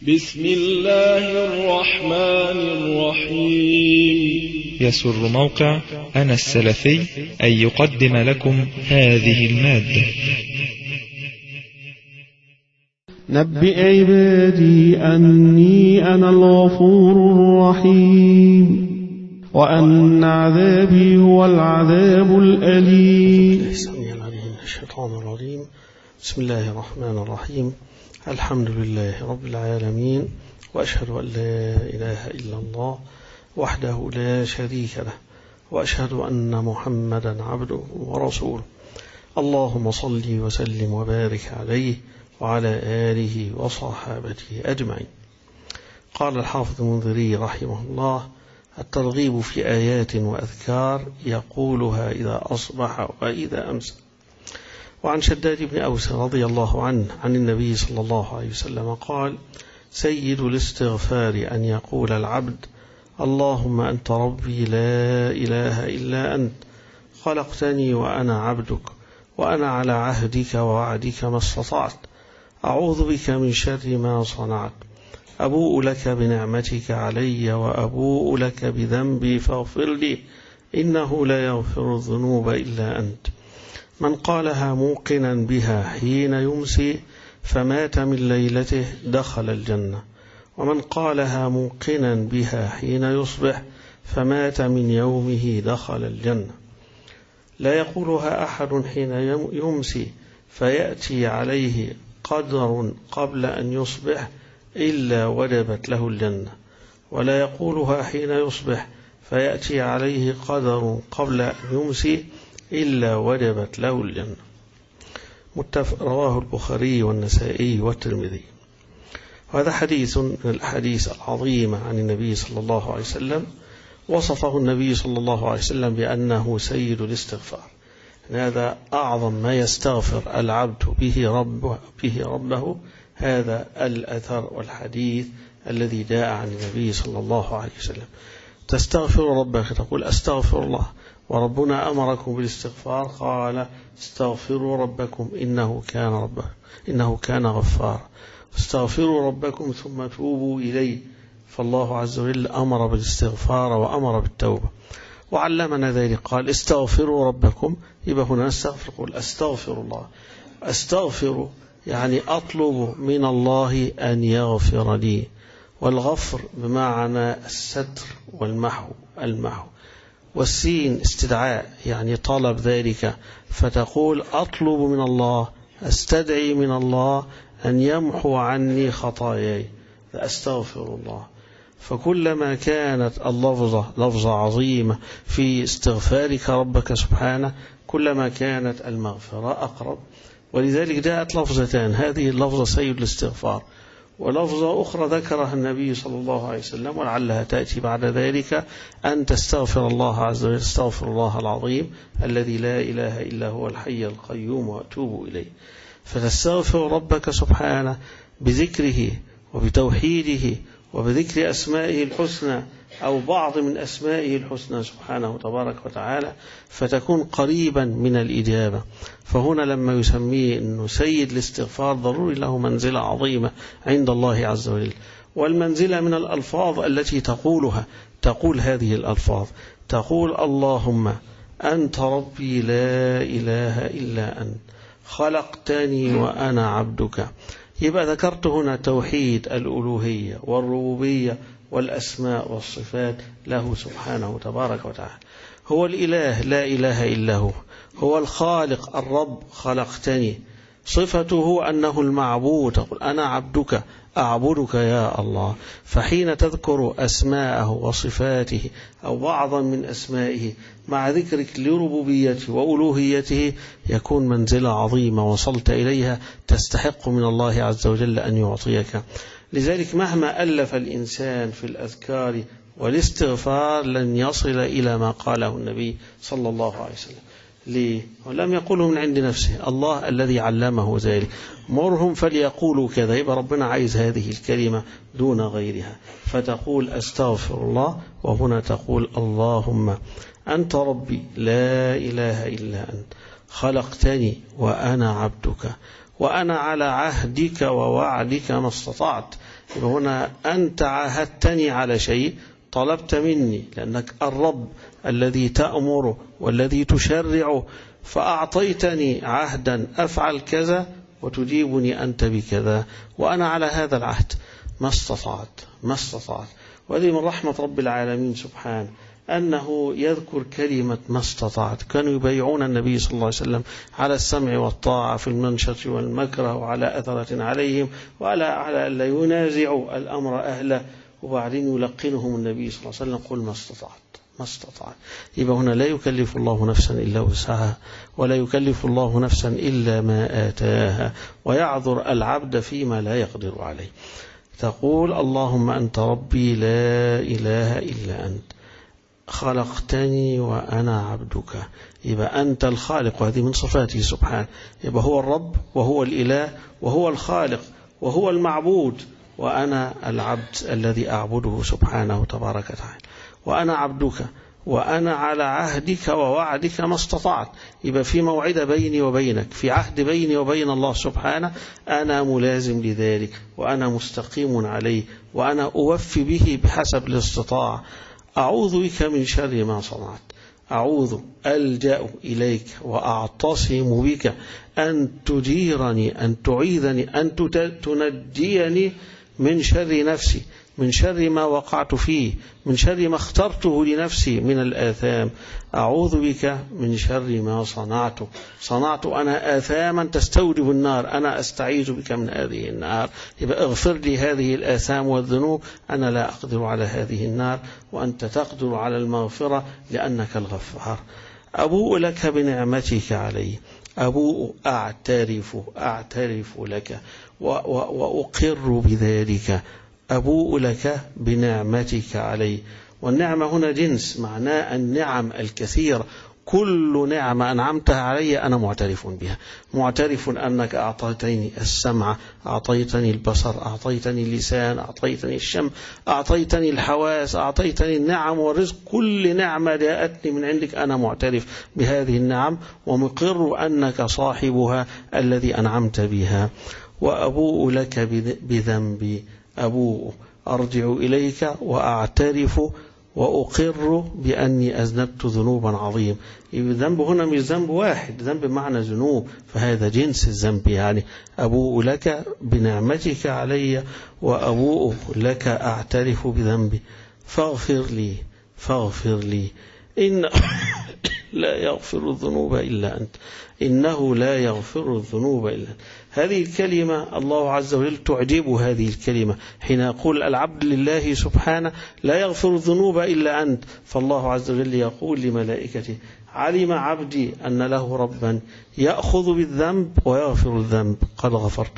بسم الله الرحمن الرحيم. يسر موقع أنا السلفي أن يقدم لكم هذه المادة. نبئ عبادي أني أنا الغفور الرحيم وأن عذابي هو العذاب الأليم. الشيطان الرجيم. بسم الله الرحمن الرحيم. الحمد لله رب العالمين، وأشهد أن لا إله إلا الله وحده لا شريك له، وأشهد أن محمدا عبده ورسوله. اللهم صل وسلم وبارك عليه وعلى آله وصحابته أجمعين. قال الحافظ المنذري رحمه الله: الترغيب في آيات وأذكار يقولها إذا أصبح وإذا أمسى. وعن شداد بن أوس رضي الله عنه عن النبي صلى الله عليه وسلم قال: سيد الاستغفار أن يقول العبد: اللهم أنت ربي لا إله إلا أنت، خلقتني وأنا عبدك، وأنا على عهدك ووعدك ما استطعت، أعوذ بك من شر ما صنعت، أبوء لك بنعمتك علي وأبوء لك بذنبي فاغفر لي، إنه لا يغفر الذنوب إلا أنت. من قالها موقنا بها حين يمسي فمات من ليلته دخل الجنة، ومن قالها موقنا بها حين يصبح فمات من يومه دخل الجنة. لا يقولها أحد حين يمسي فيأتي عليه قدر قبل أن يصبح إلا وجبت له الجنة، ولا يقولها حين يصبح فيأتي عليه قدر قبل أن يمسي إلا وجبت له الجنة. رواه البخاري والنسائي والترمذي. وهذا حديث من الأحاديث العظيمة عن النبي صلى الله عليه وسلم، وصفه النبي صلى الله عليه وسلم بأنه سيد الاستغفار. هذا أعظم ما يستغفر العبد به ربه هذا الأثر والحديث الذي جاء عن النبي صلى الله عليه وسلم. تستغفر ربك، تقول أستغفر الله، وربنا أمركم بالاستغفار، قال استغفروا ربكم إنه كان غفارا، استغفروا ربكم ثم توبوا إليه. فالله عز وجل أمر بالاستغفار وأمر بالتوبة وعلمنا ذلك، قال استغفروا ربكم. يبقى هنا نستغفر، قل أستغفر الله. أستغفر يعني أطلب من الله أن يغفر لي، والغفر بمعنى الستر والمحو، المحو، والسين استدعاء يعني طلب ذلك، فتقول أطلب من الله، أستدعي من الله أن يمحو عني خطاياي، فأستغفر الله. فكلما كانت اللفظة لفظة عظيمة في استغفارك ربك سبحانه كلما كانت المغفرة أقرب. ولذلك جاءت لفظتان، هذه اللفظة سيد الاستغفار، ولفظة أخرى ذكرها النبي صلى الله عليه وسلم ولعلها تأتي بعد ذلك، أن تستغفر الله عز وجل، استغفر الله العظيم الذي لا إله إلا هو الحي القيوم وأتوب إليه. فتستغفر ربك سبحانه بذكره وبتوحيده وبذكر أسمائه الحسنى أو بعض من أسمائه الحسنى سبحانه تبارك وتعالى، فتكون قريبا من الإجابة. فهنا لما يسميه أنه سيد الاستغفار ضروري له منزلة عظيمة عند الله عز وجل، والمنزلة من الألفاظ التي تقولها، تقول هذه الألفاظ، تقول اللهم أنت ربي لا إله إلا أنت، خلقتني وأنا عبدك. يبقى ذكرت هنا توحيد الألوهية والربوبية والأسماء والصفات له سبحانه تبارك وتعالى. هو الإله لا إله إلا هو، هو الخالق الرب، خلقتني. صفته أنه المعبود، تقول أنا عبدك أعبدك يا الله. فحين تذكر أسماءه وصفاته أو بعضا من أسمائه مع ذكرك لربوبيته وألوهيته يكون منزلة عظيمة وصلت إليها تستحق من الله عز وجل أن يعطيك. لذلك مهما ألف الإنسان في الأذكار والاستغفار لن يصل إلى ما قاله النبي صلى الله عليه وسلم. ليه؟ ولم يقوله من عند نفسه، الله الذي علمه ذلك، مرهم فليقولوا كذا. يبقى ربنا عايز هذه الكلمة دون غيرها، فتقول أستغفر الله، وهنا تقول اللهم أنت ربي لا إله إلا أنت، خلقتني وأنا عبدك، وأنا على عهدك ووعدك ما استطعت. هنا أنت عاهدتني على شيء، طلبت مني، لأنك الرب الذي تأمر والذي تشرع، فأعطيتني عهدا أفعل كذا وتجيبني أنت بكذا، وأنا على هذا العهد ما استطعت. وهذه من رحمة رب العالمين سبحانه أنه يذكر كلمة ما استطعت. كانوا يبايعون النبي صلى الله عليه وسلم على السمع والطاعة في المنشط والمكره، وعلى أثرة عليهم، وعلى ألا ينازعوا الأمر أهله، وبعدين يلقنهم النبي صلى الله عليه وسلم قل ما استطعت. يبقى هنا لا يكلف الله نفسا إلا وسعها، ولا يكلف الله نفسا إلا ما آتاها، ويعذر العبد فيما لا يقدر عليه. تقول اللهم أنت ربي لا إله إلا أنت، خلقتني وأنا عبدك. يبقى أنت الخالق، وهذه من صفاته سبحانه. يبقى هو الرب وهو الإله وهو الخالق وهو المعبود، وأنا العبد الذي أعبده سبحانه تبارك وتعالى. وأنا عبدك وأنا على عهدك ووعدك ما استطعت. يبقى في موعد بيني وبينك، في عهد بيني وبين الله سبحانه، أنا ملازم لذلك، وأنا مستقيم عليه، وأنا أوفي به بحسب الاستطاعة. أعوذ بك من شر ما صنعت، ألجأ إليك وأعتصم بك أن تجيرني، أن تعيذني، أن تنجيني من شر نفسي، من شر ما وقعت فيه، من شر ما اخترته لنفسي من الآثام. أعوذ بك من شر ما صنعت أنا آثاما تستوجب النار، أنا أستعيذ بك من هذه النار. يبقى اغفر لي هذه الآثام والذنوب، أنا لا أقدر على هذه النار، وأنت تقدر على المغفرة لأنك الغفار. أبوء لك بنعمتك علي، أعترف لك وأقر بذلك. أبوء لك بنعمتك علي، والنعمة هنا جنس، معناه النعم الكثير. كل نعمة أنعمتها علي أنا معترف بها، معترف أنك أعطيتني السمع، أعطيتني البصر، أعطيتني اللسان، أعطيتني الشم، أعطيتني الحواس، أعطيتني النعم والرزق. كل نعمة جاءتني من عندك أنا معترف بهذه النعم، ومقر أنك صاحبها الذي أنعمت بها. وأبوء لك بذنبي، أرجع إليك وأعترف وأقر بأني أذنبت ذنوبا عظيم. الذنب هنا مش ذنب واحد، ذنب معنى ذنوب، فهذا جنس الذنب. يعني أبوء لك بنعمتك علي، وأبوء لك أعترف بذنبي، فاغفر لي إن لا يغفر الذنوب إلا أنت، إنه لا يغفر الذنوب إلا أنت. هذه الكلمة الله عز وجل تعجب هذه الكلمة حين يقول العبد لله سبحانه لا يغفر الذنوب إلا أنت، فالله عز وجل يقول لملائكته علم عبدي أن له ربا يأخذ بالذنب ويغفر الذنب، قد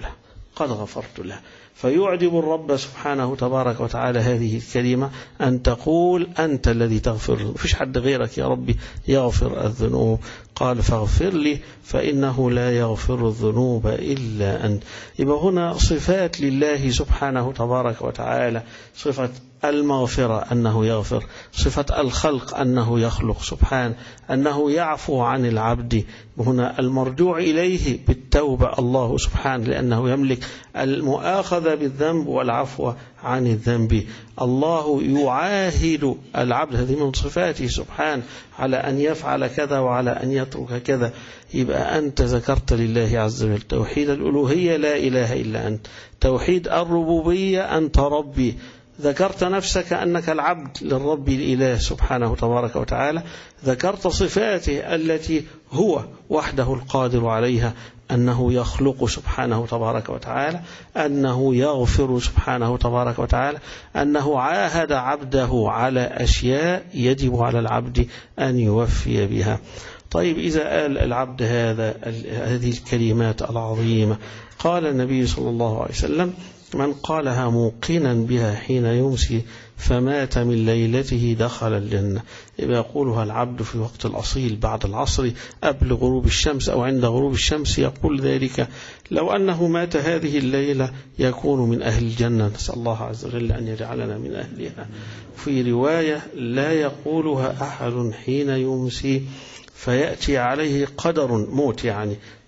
غفرت له. فيعجب الرب سبحانه تبارك وتعالى هذه الكلمة، أن تقول أنت الذي تغفر، فيش حد غيرك يا ربي يغفر الذنوب. قال فاغفر لي فإنه لا يغفر الذنوب إلا أنت. يبقى هنا صفات لله سبحانه تبارك وتعالى، صفة المغفرة أنه يغفر، صفة الخلق أنه يخلق سبحانه، أنه يعفو عن العبد. هنا المرجوع إليه بالتوبة الله سبحانه، لأنه يملك المؤاخذة بالذنب والعفو عن الذنب. الله يعاهد العبد، هذه من صفاته سبحانه، على أن يفعل كذا وعلى أن يترك كذا. يبقى أنت ذكرت لله عز وجل توحيد الألوهية لا إله إلا أنت، توحيد الربوبية أنت ربي، ذكرت نفسك أنك العبد للرب الإله سبحانه تبارك وتعالى، ذكرت صفاته التي هو وحده القادر عليها، أنه يخلق سبحانه تبارك وتعالى، أنه يغفر سبحانه تبارك وتعالى، أنه عاهد عبده على أشياء يجب على العبد أن يوفي بها. طيب إذا قال العبد هذه الكلمات العظيمة، قال النبي صلى الله عليه وسلم من قالها موقنا بها حين يمسي فمات من ليلته دخل الجنة. يبقى يقولها العبد في وقت الأصيل بعد العصر قبل غروب الشمس أو عند غروب الشمس، يقول ذلك لو أنه مات هذه الليلة يكون من أهل الجنة، نسأل الله عز وجل أن يجعلنا من أهلها. في رواية لا يقولها أحد حين يمسي فيأتي عليه قدر موت، يعني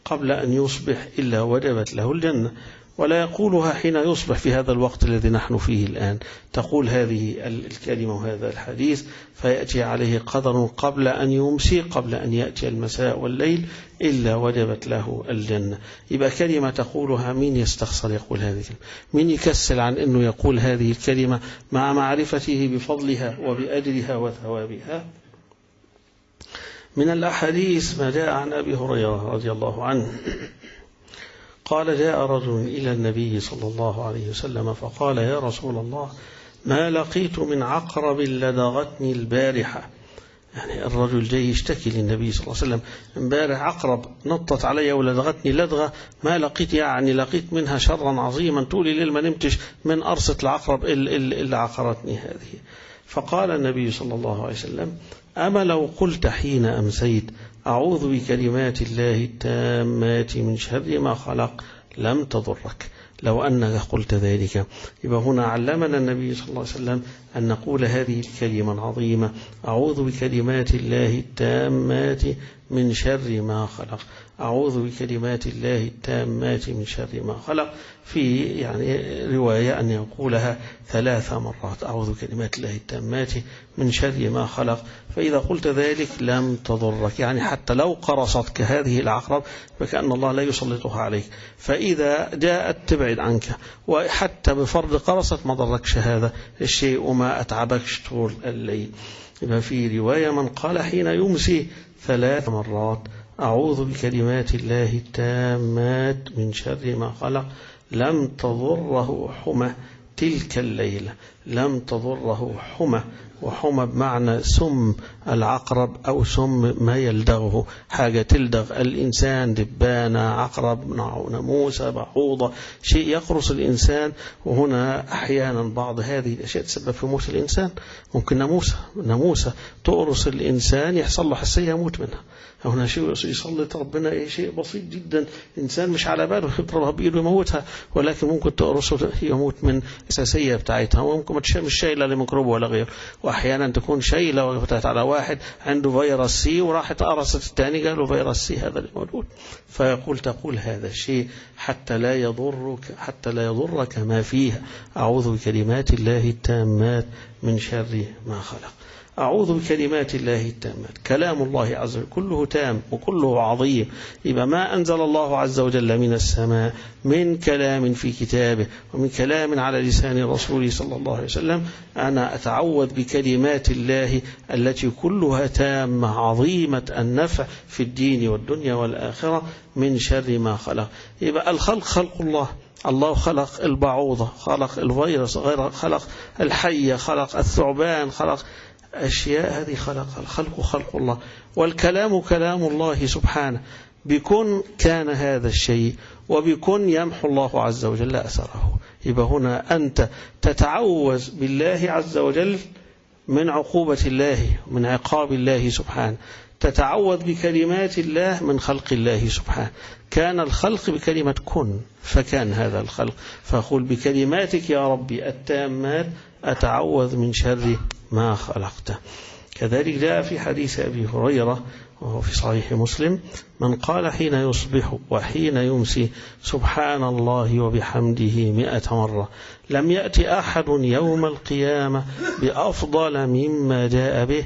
قبل أن يصبح إلا وجبت له الجنة، ولا يقولها حين يصبح في هذا الوقت الذي نحن فيه الآن. تقول هذه الكلمة وهذا الحديث فيأتي عليه قدر قبل أن يمسي، قبل أن يأتي المساء والليل، إلا وجبت له الجنة. يبقى كلمة تقولها، مين يستخسر يقول هذه الكلمة؟ مين يكسل عن أنه يقول هذه الكلمة مع معرفته بفضلها وبأجرها وثوابها؟ من الأحاديث ما جاء عن أبي هريرة رضي الله عنه قال: جاء رجل إلى النبي صلى الله عليه وسلم فقال: يا رسول الله، ما لقيت من عقرب لدغتني البارحة. يعني الرجل جاي يشتكي للنبي صلى الله عليه وسلم: امبارح عقرب نطت علي ولدغتني لدغة ما لقيت، يعني لقيت منها شرا عظيما، طولي الليل ما نمتش من أرصة العقرب اللي عقرتني هذه. فقال النبي صلى الله عليه وسلم: أما لو قلت حين أمسيت أعوذ بكلمات الله التامات من شر ما خلق لم تضرك، لو أنك قلت ذلك. يبقى هنا علمنا النبي صلى الله عليه وسلم أن نقول هذه الكلمة العظيمة: أعوذ بكلمات الله التامات من شر ما خلق، أعوذ بكلمات الله التامات من شر ما خلق. في يعني رواية أن يقولها 3 مرات: أعوذ بكلمات الله التامات من شر ما خلق. فإذا قلت ذلك لم تضرك، يعني حتى لو قرصتك هذه العقرب فكأن الله لا يسلطها عليك، فإذا جاءت تبعد عنك، وحتى بفرض قرصت ما ضركش هذا الشيء وما أتعبكش طول الليل. يبقى في رواية من قال حين يمسي 3 مرات: أعوذ بكلمات الله التامات من شر ما خلق لم تضره حمى تلك الليلة. لم تضره حمى، وحمى بمعنى سم العقرب أو سم ما يلدغه، حاجة تلدغ الإنسان، دبانة، عقرب، ناموسة، بعوضة، شيء يقرص الإنسان. وهنا أحيانا بعض هذه الأشياء تسبب في موت الإنسان. ممكن ناموسة تقرص الإنسان يحصل له حساسية يموت منها. هنا شيء يسلط ربنا شيء بسيط جدا، إنسان مش على باله يضربها بإيده يموتها، ولكن ممكن تقرصه يموت من الحساسية بتاعتها. وممكن مش شايلة لميكروب ولا غيره، وأحيانا تكون شايلة وفتحت على واحد عنده فيروس سي وراحت قرصت الثاني قالوا فيروس سي هذا اللي موجود. تقول هذا الشيء حتى لا يضرك ما فيها. أعوذ بكلمات الله التامات من شر ما خلق. أعوذ بكلمات الله التامات، كلام الله عز وجل كله تام وكله عظيم. يبقى ما أنزل الله عز وجل من السماء من كلام في كتابه ومن كلام على لسان رسوله صلى الله عليه وسلم، أنا أتعوذ بكلمات الله التي كلها تامة عظيمة النفع في الدين والدنيا والآخرة من شر ما خلق. يبقى الخلق خلق الله، الله خلق البعوضة، خلق الفيروس، خلق الحية، خلق الثعبان، خلق أشياء هذه الخلق خلق الله، والكلام كلام الله سبحانه. بكن كان هذا الشيء، وبكن يمحو الله عز وجل أثره. يبقى هنا أنت تتعوذ بالله عز وجل من عقوبة الله، من عقاب الله سبحانه، تتعوذ بكلمات الله من خلق الله سبحانه. كان الخلق بكلمة كن فكان هذا الخلق، فأقول بكلماتك يا ربي التامات أتعوذ من شر ما خلقته. كذلك جاء في حديث أبي هريرة وهو في صحيح مسلم: من قال حين يصبح وحين يمسي سبحان الله وبحمده 100 مرة لم يأتي أحد يوم القيامة بأفضل مما جاء به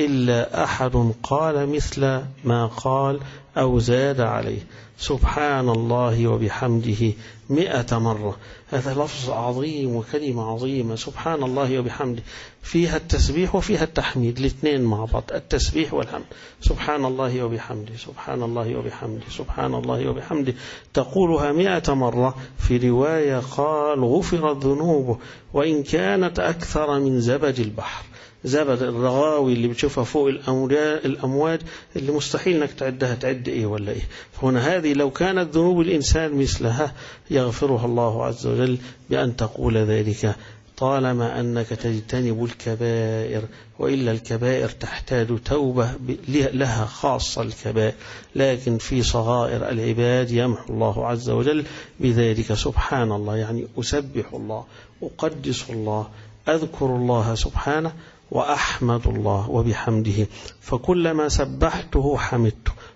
إلا أحد قال مثل ما قال أو زاد عليه. سبحان الله وبحمده 100 مرة. هذا لفظ عظيم وكلمة عظيمة، سبحان الله وبحمده، فيها التسبيح وفيها التحميد الاثنين مع بعض، التسبيح والحمد. سبحان الله وبحمده، سبحان الله وبحمده، سبحان الله وبحمده، تقولها 100 مرة. في رواية قال غفرت ذنوبه وإن كانت أكثر من زبد البحر. زبد الرغاوي اللي بتشوفها فوق الأمواج اللي مستحيل انك تعدها، تعد ايه ولا ايه. فهنا هذه لو كانت ذنوب الإنسان مثلها يغفرها الله عز وجل بأن تقول ذلك، طالما أنك تجتنب الكبائر، وإلا الكبائر تحتاج توبة لها خاصة الكبائر، لكن في صغائر العباد يمحو الله عز وجل بذلك. سبحان الله يعني أسبح الله، أقدس الله، أذكر الله سبحانه، وأحمد الله وبحمده. فكلما سبحته حمدته،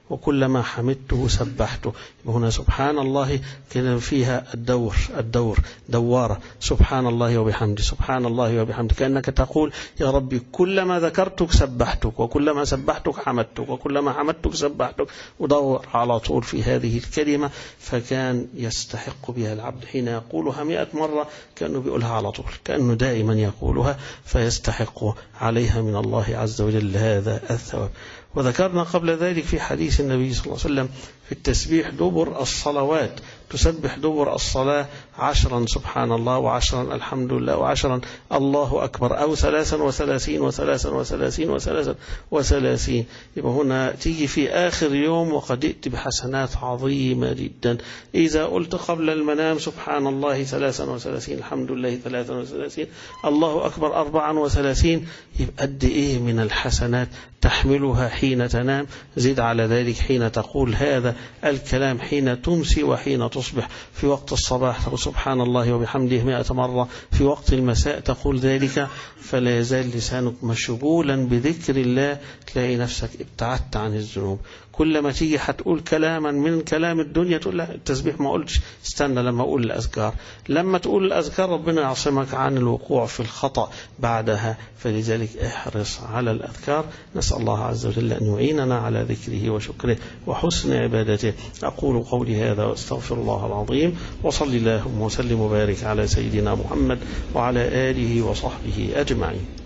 وكلما حمدته سبحته. هنا سبحان الله كده فيها الدور دوارة، سبحان الله وبحمده، سبحان الله وبحمده، كأنك تقول يا ربي كلما ذكرتك سبحتك، وكلما سبحتك حمدتك، وكلما حمدتك سبحتك، ودور على طول في هذه الكلمة. فكان يستحق بها العبد حين يقولها 100 مرة كأنه بيقولها على طول، كأنه دائما يقولها، فيستحق عليها من الله عز وجل هذا الثواب. وذكرنا قبل ذلك في حديث النبي صلى الله عليه وسلم في التسبيح دبر الصلوات، تسبح دبر الصلاة 10 سبحان الله، و10 الحمد لله، و10 الله أكبر، أو 33 و33 و33. يبقى هنا تيجي في آخر يوم وقد ائت بحسنات عظيمة جدا. إذا قلت قبل المنام سبحان الله 33، الحمد لله 33، الله أكبر 34، يبقى قد إيه من الحسنات تحملها حين تنام. زد على ذلك حين تقول هذا الكلام حين تمسي وحين تصبح. في وقت الصباح تقول سبحان الله وبحمده 100 مرة، في وقت المساء تقول ذلك، فلا يزال لسانك مشغولا بذكر الله، تلاقي نفسك ابتعدت عن الذنوب. كلما تيجي هتقول كلاما من كلام الدنيا تقول لا التسبيح ما قلتش، استنى لما أقول الأذكار. لما تقول الأذكار ربنا يعصمك عن الوقوع في الخطأ بعدها، فلذلك احرص على الأذكار. نسأل الله عز وجل أن يعيننا على ذكره وشكره وحسن عبادته. أقول قولي هذا واستغفر الله العظيم، وصل اللهم وسلم وبارك على سيدنا محمد وعلى آله وصحبه أجمعين.